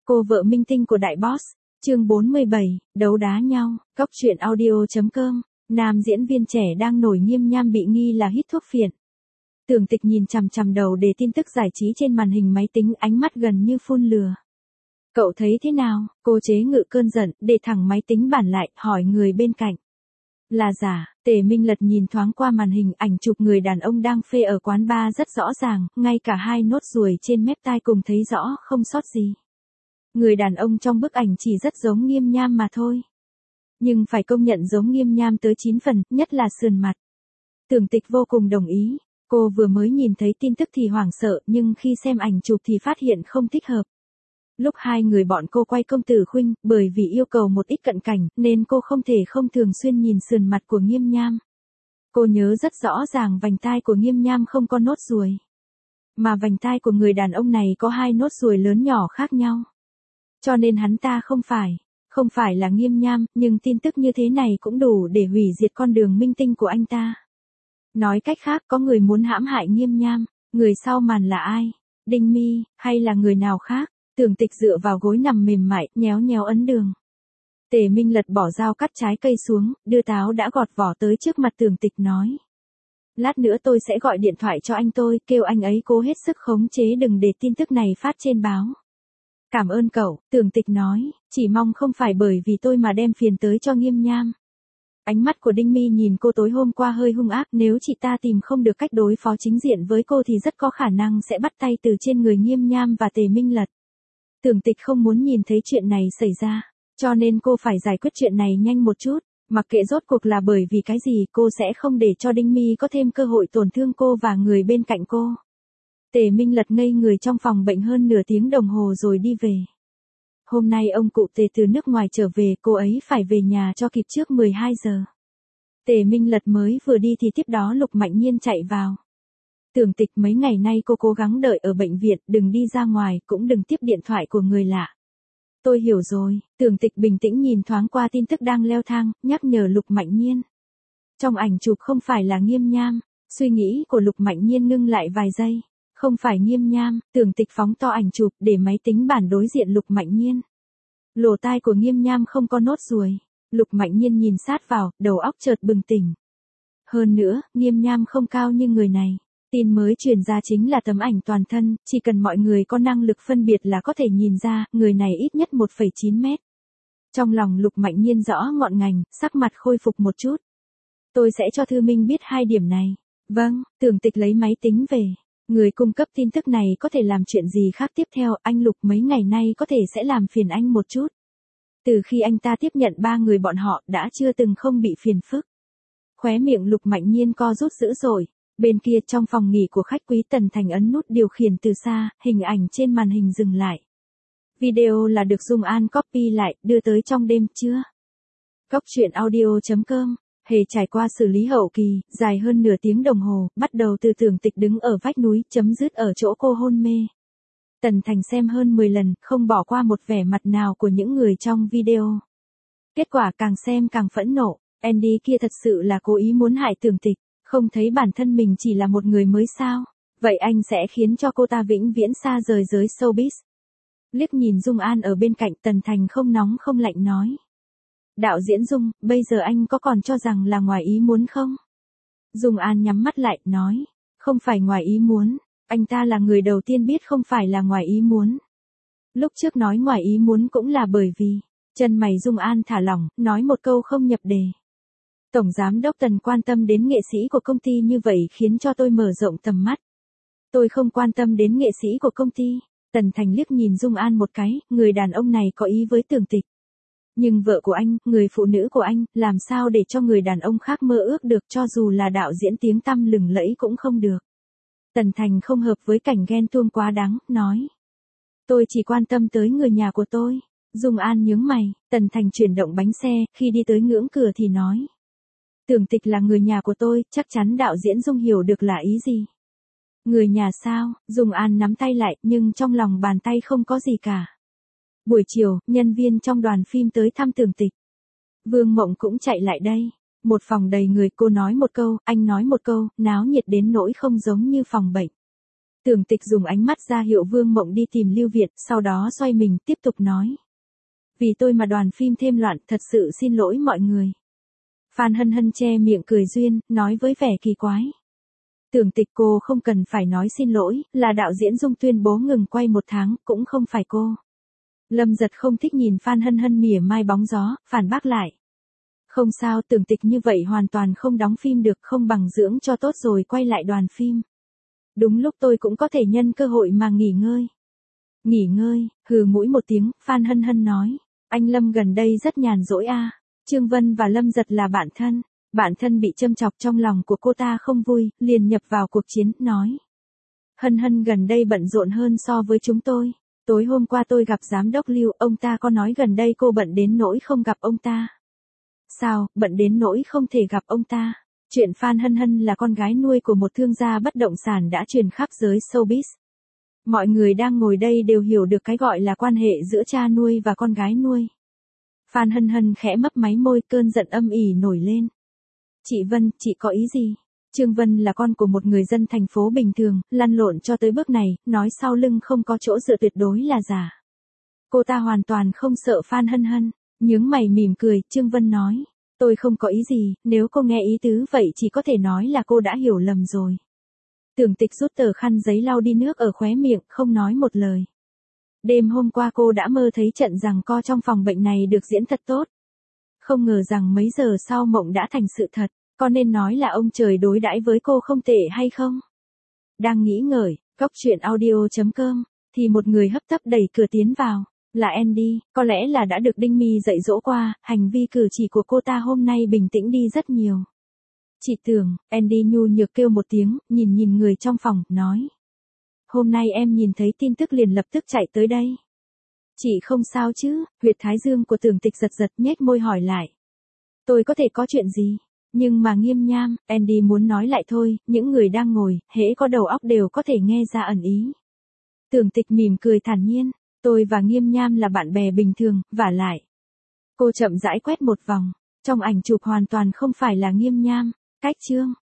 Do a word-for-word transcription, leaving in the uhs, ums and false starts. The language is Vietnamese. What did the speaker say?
Cô vợ minh tinh của đại boss, chương bốn mươi bảy, đấu đá nhau, Cóc truyện audio chấm com, nam diễn viên trẻ đang nổi Nghiêm Nham bị nghi là hít thuốc phiện. Tưởng Tịch nhìn chằm chằm đầu để tin tức giải trí trên màn hình máy tính, ánh mắt gần như phun lửa. Cậu thấy thế nào? Cô chế ngự cơn giận, để thẳng máy tính bàn lại, hỏi người bên cạnh. Là giả. Tề Minh Lật nhìn thoáng qua màn hình, ảnh chụp người đàn ông đang phê ở quán bar rất rõ ràng, ngay cả hai nốt ruồi trên mép tai cùng thấy rõ, không sót gì. Người đàn ông trong bức ảnh chỉ rất giống Nghiêm Nham mà thôi. Nhưng phải công nhận giống Nghiêm Nham tới chín phần, nhất là sườn mặt. Tưởng Tịch vô cùng đồng ý. Cô vừa mới nhìn thấy tin tức thì hoảng sợ, nhưng khi xem ảnh chụp thì phát hiện không thích hợp. Lúc hai người bọn cô quay công tử Khuynh, bởi vì yêu cầu một ít cận cảnh, nên cô không thể không thường xuyên nhìn sườn mặt của Nghiêm Nham. Cô nhớ rất rõ ràng vành tai của Nghiêm Nham không có nốt ruồi. Mà vành tai của người đàn ông này có hai nốt ruồi lớn nhỏ khác nhau. Cho nên hắn ta không phải, không phải là Nghiêm Nham, nhưng tin tức như thế này cũng đủ để hủy diệt con đường minh tinh của anh ta. Nói cách khác, có người muốn hãm hại Nghiêm Nham, người sau màn là ai? Đinh Mi, hay là người nào khác? Tưởng Tịch dựa vào gối nằm mềm mại, nhéo nhéo ấn đường. Tề Minh Lật bỏ dao cắt trái cây xuống, đưa táo đã gọt vỏ tới trước mặt Tưởng Tịch nói. Lát nữa tôi sẽ gọi điện thoại cho anh tôi, kêu anh ấy cố hết sức khống chế đừng để tin tức này phát trên báo. Cảm ơn cậu, Tưởng Tịch nói, chỉ mong không phải bởi vì tôi mà đem phiền tới cho Nghiêm Nham. Ánh mắt của Đinh Mi nhìn cô tối hôm qua hơi hung ác, nếu chị ta tìm không được cách đối phó chính diện với cô thì rất có khả năng sẽ bắt tay từ trên người Nghiêm Nham và Tề Minh Lật. Tưởng Tịch không muốn nhìn thấy chuyện này xảy ra, cho nên cô phải giải quyết chuyện này nhanh một chút, mặc kệ rốt cuộc là bởi vì cái gì, cô sẽ không để cho Đinh Mi có thêm cơ hội tổn thương cô và người bên cạnh cô. Tề Minh Lật ngây người trong phòng bệnh hơn nửa tiếng đồng hồ rồi đi về. Hôm nay ông cụ Tề từ nước ngoài trở về, cô ấy phải về nhà cho kịp trước mười hai giờ. Tề Minh Lật mới vừa đi thì tiếp đó Lục Mạnh Nhiên chạy vào. Tưởng Tịch, mấy ngày nay cô cố gắng đợi ở bệnh viện, đừng đi ra ngoài, cũng đừng tiếp điện thoại của người lạ. Tôi hiểu rồi. Tưởng Tịch bình tĩnh nhìn thoáng qua tin tức đang leo thang, nhắc nhở Lục Mạnh Nhiên. Trong ảnh chụp không phải là Nghiêm Nham. Suy nghĩ của Lục Mạnh Nhiên ngưng lại vài giây. Không phải Nghiêm Nham. Tưởng Tịch phóng to ảnh chụp để máy tính bản đối diện Lục Mạnh Nhiên. Lỗ tai của Nghiêm Nham không có nốt ruồi. Lục Mạnh Nhiên nhìn sát vào, đầu óc chợt bừng tỉnh. Hơn nữa, Nghiêm Nham không cao như người này. Tin mới truyền ra chính là tấm ảnh toàn thân, chỉ cần mọi người có năng lực phân biệt là có thể nhìn ra, người này ít nhất một phẩy chín mét. Trong lòng Lục Mạnh Nhiên rõ ngọn ngành, sắc mặt khôi phục một chút. Tôi sẽ cho Thư Minh biết hai điểm này. Vâng, Tưởng Tịch lấy máy tính về. Người cung cấp tin tức này có thể làm chuyện gì khác tiếp theo, anh Lục mấy ngày nay có thể sẽ làm phiền anh một chút. Từ khi anh ta tiếp nhận ba người bọn họ đã chưa từng không bị phiền phức. Khóe miệng Lục Mạnh Nhiên co rút dữ dội. Bên kia trong phòng nghỉ của khách quý, Tần Thành ấn nút điều khiển từ xa, hình ảnh trên màn hình dừng lại. Video là được Dung An copy lại, đưa tới trong đêm chưa? Cóc truyện audio chấm com, hề trải qua xử lý hậu kỳ, dài hơn nửa tiếng đồng hồ, bắt đầu từ Tưởng Tịch đứng ở vách núi, chấm dứt ở chỗ cô hôn mê. Tần Thành xem hơn mười lần, không bỏ qua một vẻ mặt nào của những người trong video. Kết quả càng xem càng phẫn nộ, Andy kia thật sự là cố ý muốn hại Tưởng Tịch. Không thấy bản thân mình chỉ là một người mới sao? Vậy anh sẽ khiến cho cô ta vĩnh viễn xa rời giới showbiz. Liếc nhìn Dung An ở bên cạnh, Tần Thành không nóng không lạnh nói. Đạo diễn Dung, bây giờ anh có còn cho rằng là ngoài ý muốn không? Dung An nhắm mắt lại, nói. Không phải ngoài ý muốn, anh ta là người đầu tiên biết không phải là ngoài ý muốn. Lúc trước nói ngoài ý muốn cũng là bởi vì, chân mày Dung An thả lỏng, nói một câu không nhập đề. Tổng giám đốc Tần quan tâm đến nghệ sĩ của công ty như vậy khiến cho tôi mở rộng tầm mắt. Tôi không quan tâm đến nghệ sĩ của công ty. Tần Thành liếc nhìn Dung An một cái, người đàn ông này có ý với Tưởng Tịch. Nhưng vợ của anh, người phụ nữ của anh, làm sao để cho người đàn ông khác mơ ước được, cho dù là đạo diễn tiếng tăm lừng lẫy cũng không được. Tần Thành không hợp với cảnh ghen tuông quá đáng, nói. Tôi chỉ quan tâm tới người nhà của tôi. Dung An nhướng mày, Tần Thành chuyển động bánh xe, khi đi tới ngưỡng cửa thì nói. Tưởng Tịch là người nhà của tôi, chắc chắn đạo diễn Dung hiểu được là ý gì. Người nhà sao? Dung An nắm tay lại, nhưng trong lòng bàn tay không có gì cả. Buổi chiều, nhân viên trong đoàn phim tới thăm Tưởng Tịch. Vương Mộng cũng chạy lại đây. Một phòng đầy người, cô nói một câu, anh nói một câu, náo nhiệt đến nỗi không giống như phòng bệnh. Tưởng Tịch dùng ánh mắt ra hiệu Vương Mộng đi tìm Lưu Việt, sau đó xoay mình tiếp tục nói. Vì tôi mà đoàn phim thêm loạn, thật sự xin lỗi mọi người. Phan Hân Hân che miệng cười duyên, nói với vẻ kỳ quái. Tưởng Tịch, cô không cần phải nói xin lỗi, là đạo diễn Dung tuyên bố ngừng quay một tháng, cũng không phải cô. Lâm Giật không thích nhìn Phan Hân Hân mỉa mai bóng gió, phản bác lại. Không sao, Tưởng Tịch như vậy hoàn toàn không đóng phim được, không bằng dưỡng cho tốt rồi quay lại đoàn phim. Đúng lúc tôi cũng có thể nhân cơ hội mà nghỉ ngơi. Nghỉ ngơi, hừ mũi một tiếng, Phan Hân Hân nói. Anh Lâm gần đây rất nhàn rỗi a. À. Trương Vân và Lâm Giật là bạn thân. Bạn thân bị châm chọc trong lòng của cô ta không vui, liền nhập vào cuộc chiến, nói. Hân Hân gần đây bận rộn hơn so với chúng tôi. Tối hôm qua tôi gặp giám đốc Lưu, ông ta có nói gần đây cô bận đến nỗi không gặp ông ta. Sao, bận đến nỗi không thể gặp ông ta? Chuyện Phan Hân Hân là con gái nuôi của một thương gia bất động sản đã truyền khắp giới showbiz. Mọi người đang ngồi đây đều hiểu được cái gọi là quan hệ giữa cha nuôi và con gái nuôi. Phan Hân Hân khẽ mấp máy môi, cơn giận âm ỉ nổi lên. Chị Vân, chị có ý gì? Trương Vân là con của một người dân thành phố bình thường, lăn lộn cho tới bước này, nói sau lưng không có chỗ dựa tuyệt đối là giả. Cô ta hoàn toàn không sợ Phan Hân Hân, nhướng mày mỉm cười, Trương Vân nói. Tôi không có ý gì, nếu cô nghe ý tứ vậy chỉ có thể nói là cô đã hiểu lầm rồi. Tưởng Tịch rút tờ khăn giấy lau đi nước ở khóe miệng, không nói một lời. Đêm hôm qua cô đã mơ thấy trận giằng co trong phòng bệnh này được diễn thật tốt. Không ngờ rằng mấy giờ sau mộng đã thành sự thật, có nên nói là ông trời đối đãi với cô không tệ hay không? Đang nghĩ ngợi, góc truyện audio chấm com, thì một người hấp tấp đẩy cửa tiến vào. Là Andy, có lẽ là đã được Đinh My dạy dỗ qua, hành vi cử chỉ của cô ta hôm nay bình tĩnh đi rất nhiều. Chị Tưởng, Andy nhu nhược kêu một tiếng, nhìn nhìn người trong phòng, nói. Hôm nay em nhìn thấy tin tức liền lập tức chạy tới đây. Chị không sao chứ? Huyệt thái dương của Tưởng Tịch giật giật, nhếch môi hỏi lại. Tôi có thể có chuyện gì? Nhưng mà Nghiêm Nham, Andy muốn nói lại thôi, những người đang ngồi, hễ có đầu óc đều có thể nghe ra ẩn ý. Tưởng Tịch mỉm cười thản nhiên. Tôi và Nghiêm Nham là bạn bè bình thường, vả lại. Cô chậm rãi quét một vòng, trong ảnh chụp hoàn toàn không phải là Nghiêm Nham, cách chương.